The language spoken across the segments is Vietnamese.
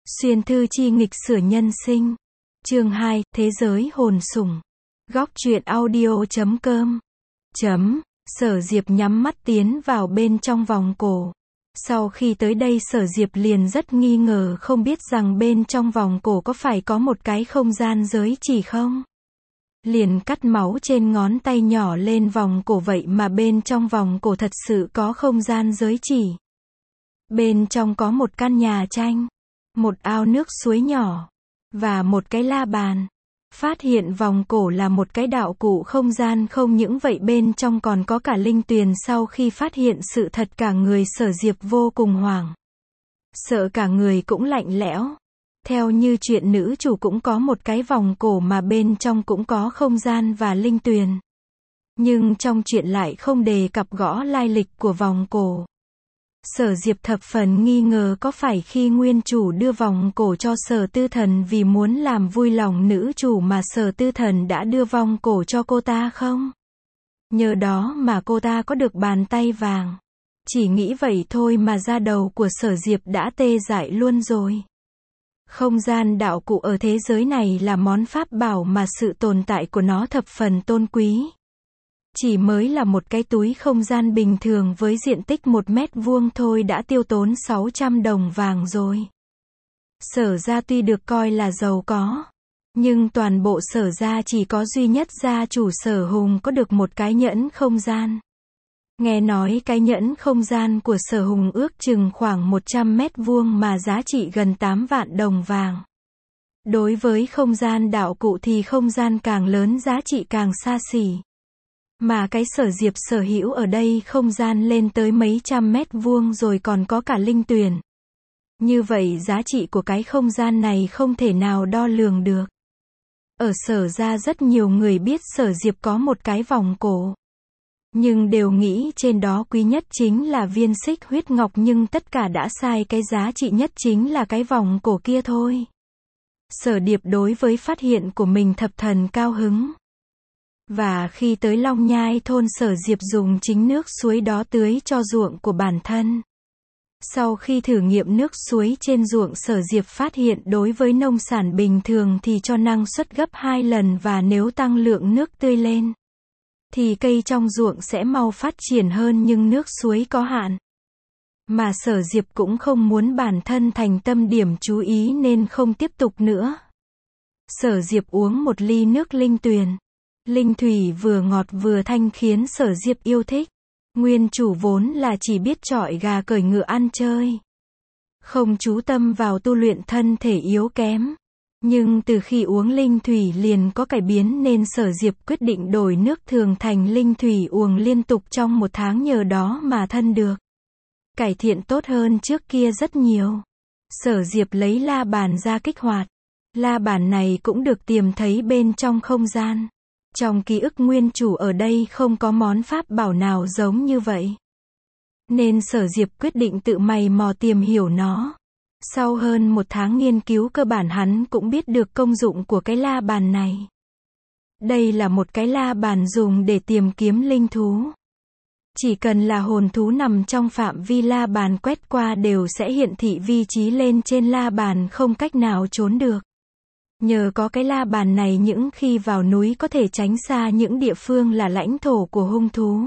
Xuyên thư chi nghịch sửa nhân sinh. Chương 2, Thế giới hồn sủng. Góc truyện audio.com. Sở Diệp nhắm mắt tiến vào bên trong vòng cổ. Sau khi tới đây Sở Diệp liền rất nghi ngờ không biết rằng bên trong vòng cổ có phải có một cái không gian giới chỉ không? Liền cắt máu trên ngón tay nhỏ lên vòng cổ, vậy mà bên trong vòng cổ thật sự có không gian giới chỉ. Bên trong có một căn nhà tranh, một ao nước suối nhỏ, và một cái la bàn. Phát hiện vòng cổ là một cái đạo cụ không gian, không những vậy bên trong còn có cả linh tuyền. Sau khi phát hiện sự thật cả người Sở Diệp vô cùng hoảng. Sợ cả người cũng lạnh lẽo. Theo như chuyện nữ chủ cũng có một cái vòng cổ mà bên trong cũng có không gian và linh tuyền. Nhưng trong chuyện lại không đề cập gõ lai lịch của vòng cổ. Sở Diệp thập phần nghi ngờ có phải khi nguyên chủ đưa vòng cổ cho Sở Tư Thần vì muốn làm vui lòng nữ chủ mà Sở Tư Thần đã đưa vòng cổ cho cô ta không? Nhờ đó mà cô ta có được bàn tay vàng. Chỉ nghĩ vậy thôi mà da đầu của Sở Diệp đã tê dại luôn rồi. Không gian đạo cụ ở thế giới này là món pháp bảo mà sự tồn tại của nó thập phần tôn quý. Chỉ mới là một cái túi không gian bình thường với diện tích 1 mét vuông thôi đã tiêu tốn 600 đồng vàng rồi. Sở gia tuy được coi là giàu có, nhưng toàn bộ Sở gia chỉ có duy nhất gia chủ Sở Hùng có được một cái nhẫn không gian. Nghe nói cái nhẫn không gian của Sở Hùng ước chừng khoảng 100 mét vuông mà giá trị gần 8 vạn đồng vàng. Đối với không gian đạo cụ thì không gian càng lớn giá trị càng xa xỉ. Mà cái Sở Diệp sở hữu ở đây không gian lên tới mấy trăm mét vuông rồi còn có cả linh tuyền. Như vậy giá trị của cái không gian này không thể nào đo lường được. Ở Sở gia rất nhiều người biết Sở Diệp có một cái vòng cổ. Nhưng đều nghĩ trên đó quý nhất chính là viên xích huyết ngọc, nhưng tất cả đã sai, cái giá trị nhất chính là cái vòng cổ kia thôi. Sở Điệp đối với phát hiện của mình thập thần cao hứng. Và khi tới Long Nhai thôn, Sở Diệp dùng chính nước suối đó tưới cho ruộng của bản thân. Sau khi thử nghiệm nước suối trên ruộng, Sở Diệp phát hiện đối với nông sản bình thường thì cho năng suất gấp 2 lần, và nếu tăng lượng nước tươi lên thì cây trong ruộng sẽ mau phát triển hơn, nhưng nước suối có hạn. Mà Sở Diệp cũng không muốn bản thân thành tâm điểm chú ý nên không tiếp tục nữa. Sở Diệp uống một ly nước linh tuyền. Linh thủy vừa ngọt vừa thanh khiến Sở Diệp yêu thích. Nguyên chủ vốn là chỉ biết chọi gà cởi ngựa ăn chơi, không chú tâm vào tu luyện, thân thể yếu kém. Nhưng từ khi uống linh thủy liền có cải biến nên Sở Diệp quyết định đổi nước thường thành linh thủy uống liên tục trong 1 tháng, nhờ đó mà thân được cải thiện tốt hơn trước kia rất nhiều. Sở Diệp lấy la bàn ra kích hoạt. La bàn này cũng được tìm thấy bên trong không gian. Trong ký ức nguyên chủ ở đây không có món pháp bảo nào giống như vậy. Nên Sở Diệp quyết định tự mày mò tìm hiểu nó. Sau hơn 1 tháng nghiên cứu cơ bản, hắn cũng biết được công dụng của cái la bàn này. Đây là một cái la bàn dùng để tìm kiếm linh thú. Chỉ cần là hồn thú nằm trong phạm vi la bàn quét qua đều sẽ hiển thị vị trí lên trên la bàn, không cách nào trốn được. Nhờ có cái la bàn này, những khi vào núi có thể tránh xa những địa phương là lãnh thổ của hung thú.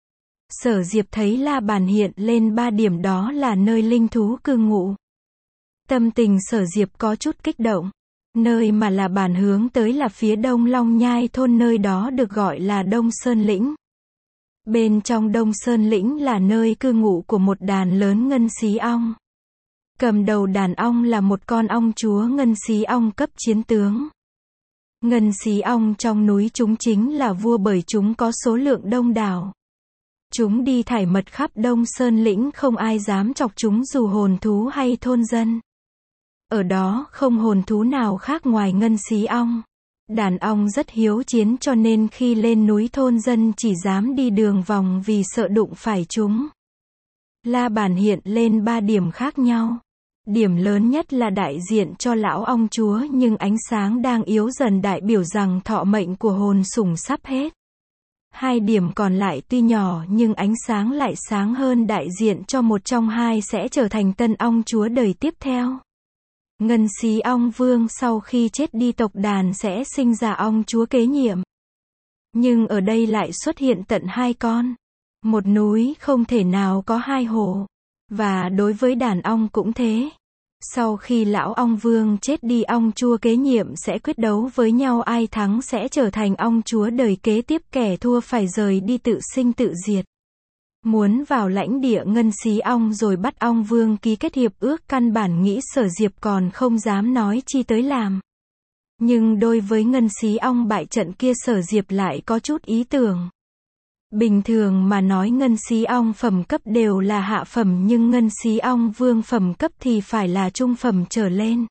Sở Diệp thấy la bàn hiện lên 3 điểm, đó là nơi linh thú cư ngụ. Tâm tình Sở Diệp có chút kích động. Nơi mà la bàn hướng tới là phía đông Long Nhai thôn, nơi đó được gọi là Đông Sơn Lĩnh. Bên trong Đông Sơn Lĩnh là nơi cư ngụ của một đàn lớn ngân xí ong. Cầm đầu đàn ong là một con ong chúa ngân xí ong cấp chiến tướng. Ngân xí ong trong núi chúng chính là vua bởi chúng có số lượng đông đảo. Chúng đi thải mật khắp Đông Sơn Lĩnh, không ai dám chọc chúng dù hồn thú hay thôn dân. Ở đó không hồn thú nào khác ngoài ngân xí ong. Đàn ong rất hiếu chiến cho nên khi lên núi thôn dân chỉ dám đi đường vòng vì sợ đụng phải chúng. La bàn hiện lên 3 điểm khác nhau. Điểm lớn nhất là đại diện cho lão ong chúa, nhưng ánh sáng đang yếu dần đại biểu rằng thọ mệnh của hồn sủng sắp hết. 2 điểm còn lại tuy nhỏ nhưng ánh sáng lại sáng hơn, đại diện cho một trong hai sẽ trở thành tân ong chúa đời tiếp theo. Ngân Xí Ong Vương sau khi chết đi tộc đàn sẽ sinh ra ong chúa kế nhiệm. Nhưng ở đây lại xuất hiện tận 2 con. Một núi không thể nào có 2 hổ. Và đối với đàn ong cũng thế. Sau khi lão ong vương chết đi, ong chúa kế nhiệm sẽ quyết đấu với nhau, ai thắng sẽ trở thành ong chúa đời kế tiếp, kẻ thua phải rời đi tự sinh tự diệt. Muốn vào lãnh địa Ngân Xí Ong rồi bắt ong vương ký kết hiệp ước, căn bản nghĩ Sở Diệp còn không dám nói chi tới làm. Nhưng đối với Ngân Xí Ong bại trận kia, Sở Diệp lại có chút ý tưởng. Bình thường mà nói Ngân Xí Ong phẩm cấp đều là hạ phẩm, nhưng Ngân Xí Ong Vương phẩm cấp thì phải là trung phẩm trở lên.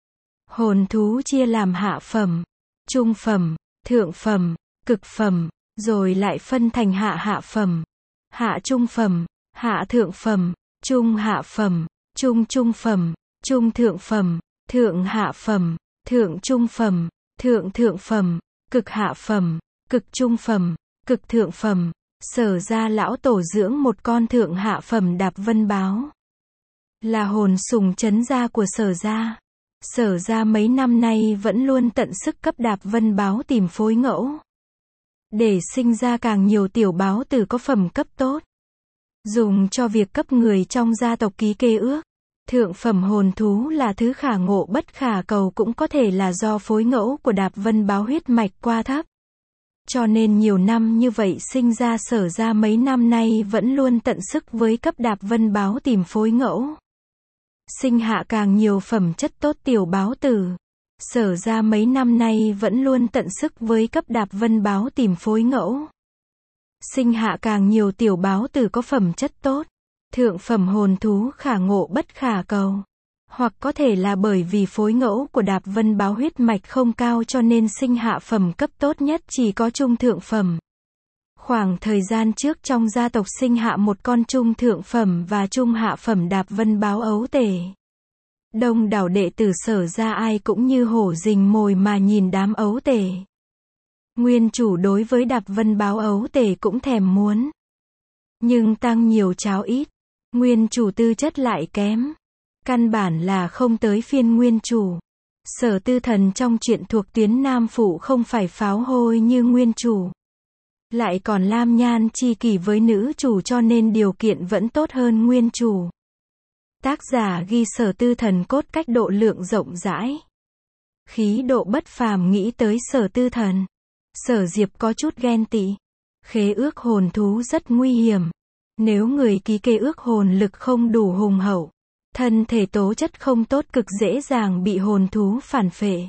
Hồn thú chia làm hạ phẩm, trung phẩm, thượng phẩm, cực phẩm, rồi lại phân thành hạ phẩm, hạ trung phẩm, hạ thượng phẩm, trung hạ phẩm, trung trung phẩm, trung thượng phẩm, thượng hạ phẩm, thượng trung phẩm, thượng thượng phẩm, cực hạ phẩm, cực trung phẩm, cực thượng phẩm. Sở gia lão tổ dưỡng một con thượng hạ phẩm Đạp Vân Báo, là hồn sùng trấn gia của Sở gia. Sở gia mấy năm nay vẫn luôn tận sức cấp Đạp Vân Báo tìm phối ngẫu, để sinh ra càng nhiều tiểu báo tử có phẩm cấp tốt, dùng cho việc cấp người trong gia tộc ký kê ước. Thượng phẩm hồn thú là thứ khả ngộ bất khả cầu, cũng có thể là do phối ngẫu của Đạp Vân Báo huyết mạch qua thấp. Cho nên nhiều năm như vậy sinh ra, Sở gia mấy năm nay vẫn luôn tận sức với cấp Đạp Vân Báo tìm phối ngẫu, sinh hạ càng nhiều phẩm chất tốt tiểu báo tử. Sở gia mấy năm nay vẫn luôn tận sức với cấp Đạp Vân Báo tìm phối ngẫu, sinh hạ càng nhiều tiểu báo tử có phẩm chất tốt. Thượng phẩm hồn thú khả ngộ bất khả cầu. Hoặc có thể là bởi vì phối ngẫu của Đạp Vân Báo huyết mạch không cao cho nên sinh hạ phẩm cấp tốt nhất chỉ có trung thượng phẩm. Khoảng thời gian trước trong gia tộc sinh hạ một con trung thượng phẩm và trung hạ phẩm Đạp Vân Báo ấu tể. Đông đảo đệ tử Sở gia ai cũng như hổ rình mồi mà nhìn đám ấu tể. Nguyên chủ đối với Đạp Vân Báo ấu tể cũng thèm muốn. Nhưng tăng nhiều cháo ít. Nguyên chủ tư chất lại kém. Căn bản là không tới phiên nguyên chủ. Sở Tư Thần trong truyện thuộc tuyến nam phụ không phải pháo hôi như nguyên chủ. Lại còn lam nhan chi kỷ với nữ chủ cho nên điều kiện vẫn tốt hơn nguyên chủ. Tác giả ghi Sở Tư Thần cốt cách độ lượng rộng rãi. Khí độ bất phàm, nghĩ tới Sở Tư Thần. Sở Diệp có chút ghen tị. Khế ước hồn thú rất nguy hiểm. Nếu người ký kê ước hồn lực không đủ hùng hậu, thân thể tố chất không tốt, cực dễ dàng bị hồn thú phản phệ.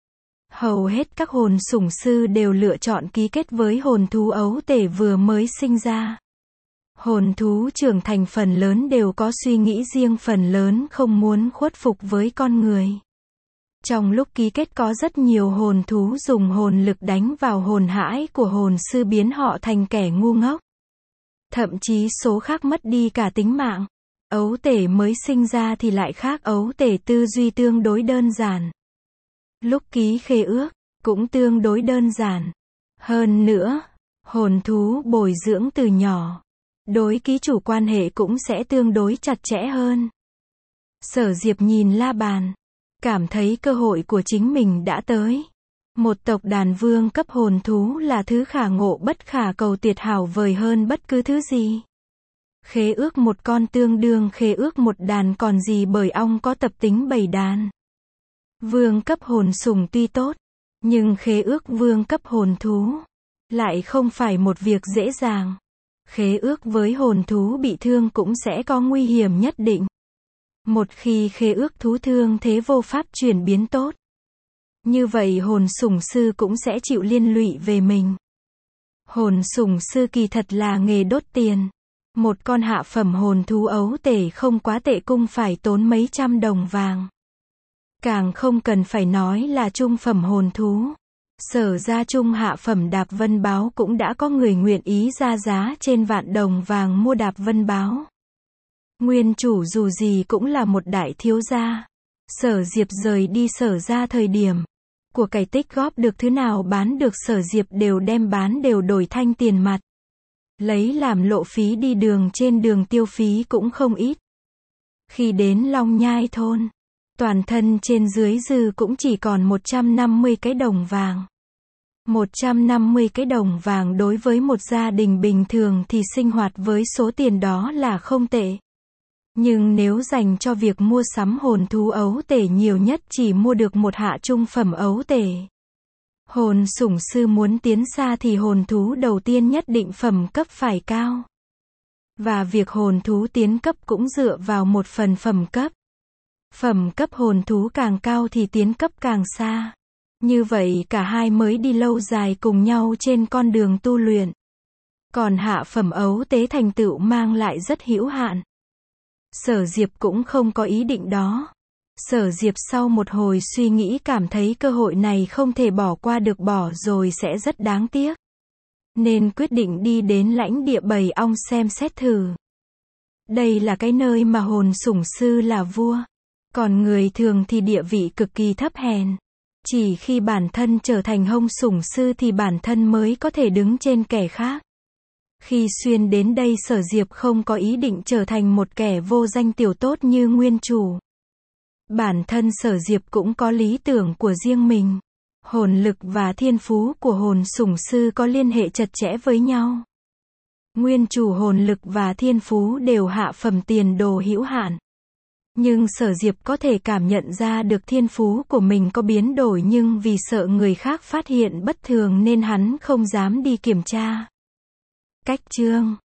Hầu hết các hồn sủng sư đều lựa chọn ký kết với hồn thú ấu tể vừa mới sinh ra. Hồn thú trưởng thành phần lớn đều có suy nghĩ riêng, phần lớn không muốn khuất phục với con người. Trong lúc ký kết có rất nhiều hồn thú dùng hồn lực đánh vào hồn hãi của hồn sư biến họ thành kẻ ngu ngốc. Thậm chí số khác mất đi cả tính mạng. Ấu tể mới sinh ra thì lại khác, ấu tể tư duy tương đối đơn giản. Lúc ký khế ước, cũng tương đối đơn giản. Hơn nữa, hồn thú bồi dưỡng từ nhỏ, đối ký chủ quan hệ cũng sẽ tương đối chặt chẽ hơn. Sở Diệp nhìn la bàn, cảm thấy cơ hội của chính mình đã tới. Một tộc đàn vương cấp hồn thú là thứ khả ngộ bất khả cầu, tuyệt hảo vời hơn bất cứ thứ gì. Khế ước một con tương đương khế ước một đàn còn gì, bởi ong có tập tính bầy đàn. Vương cấp hồn sùng tuy tốt, nhưng khế ước vương cấp hồn thú lại không phải một việc dễ dàng. Khế ước với hồn thú bị thương cũng sẽ có nguy hiểm nhất định. Một khi khế ước thú thương thế vô pháp chuyển biến tốt, như vậy hồn sủng sư cũng sẽ chịu liên lụy về mình. Hồn sủng sư kỳ thật là nghề đốt tiền. Một con hạ phẩm hồn thú ấu tể không quá tệ, cung phải tốn mấy trăm đồng vàng. Càng không cần phải nói là trung phẩm hồn thú. Sở gia trung hạ phẩm Đạp Vân Báo cũng đã có người nguyện ý ra giá trên vạn đồng vàng mua Đạp Vân Báo. Nguyên chủ dù gì cũng là một đại thiếu gia. Sở Diệp rời đi Sở gia thời điểm, của cải tích góp được thứ nào bán được Sở Diệp đều đem bán, đều đổi thanh tiền mặt. Lấy làm lộ phí đi đường, trên đường tiêu phí cũng không ít. Khi đến Long Nhai thôn, Toàn thân trên dưới dư cũng chỉ còn 150 cái đồng vàng. 150 cái đồng vàng đối với một gia đình bình thường thì sinh hoạt với số tiền đó là không tệ. Nhưng nếu dành cho việc mua sắm hồn thú ấu tể nhiều nhất chỉ mua được một hạ trung phẩm ấu tể. Hồn sủng sư muốn tiến xa thì hồn thú đầu tiên nhất định phẩm cấp phải cao. Và việc hồn thú tiến cấp cũng dựa vào một phần phẩm cấp. Phẩm cấp hồn thú càng cao thì tiến cấp càng xa. Như vậy cả hai mới đi lâu dài cùng nhau trên con đường tu luyện. Còn hạ phẩm ấu tế thành tựu mang lại rất hữu hạn. Sở Diệp cũng không có ý định đó. Sở Diệp sau một hồi suy nghĩ cảm thấy cơ hội này không thể bỏ qua được, bỏ rồi sẽ rất đáng tiếc. Nên quyết định đi đến lãnh địa bầy ong xem xét thử. Đây là cái nơi mà hồn sủng sư là vua. Còn người thường thì địa vị cực kỳ thấp hèn. Chỉ khi bản thân trở thành hông sủng sư thì bản thân mới có thể đứng trên kẻ khác. Khi xuyên đến đây Sở Diệp không có ý định trở thành một kẻ vô danh tiểu tốt như nguyên chủ. Bản thân Sở Diệp cũng có lý tưởng của riêng mình. Hồn lực và thiên phú của hồn sủng sư có liên hệ chặt chẽ với nhau. Nguyên chủ hồn lực và thiên phú đều hạ phẩm tiền đồ hữu hạn. Nhưng Sở Diệp có thể cảm nhận ra được thiên phú của mình có biến đổi, nhưng vì sợ người khác phát hiện bất thường nên hắn không dám đi kiểm tra. Cách chương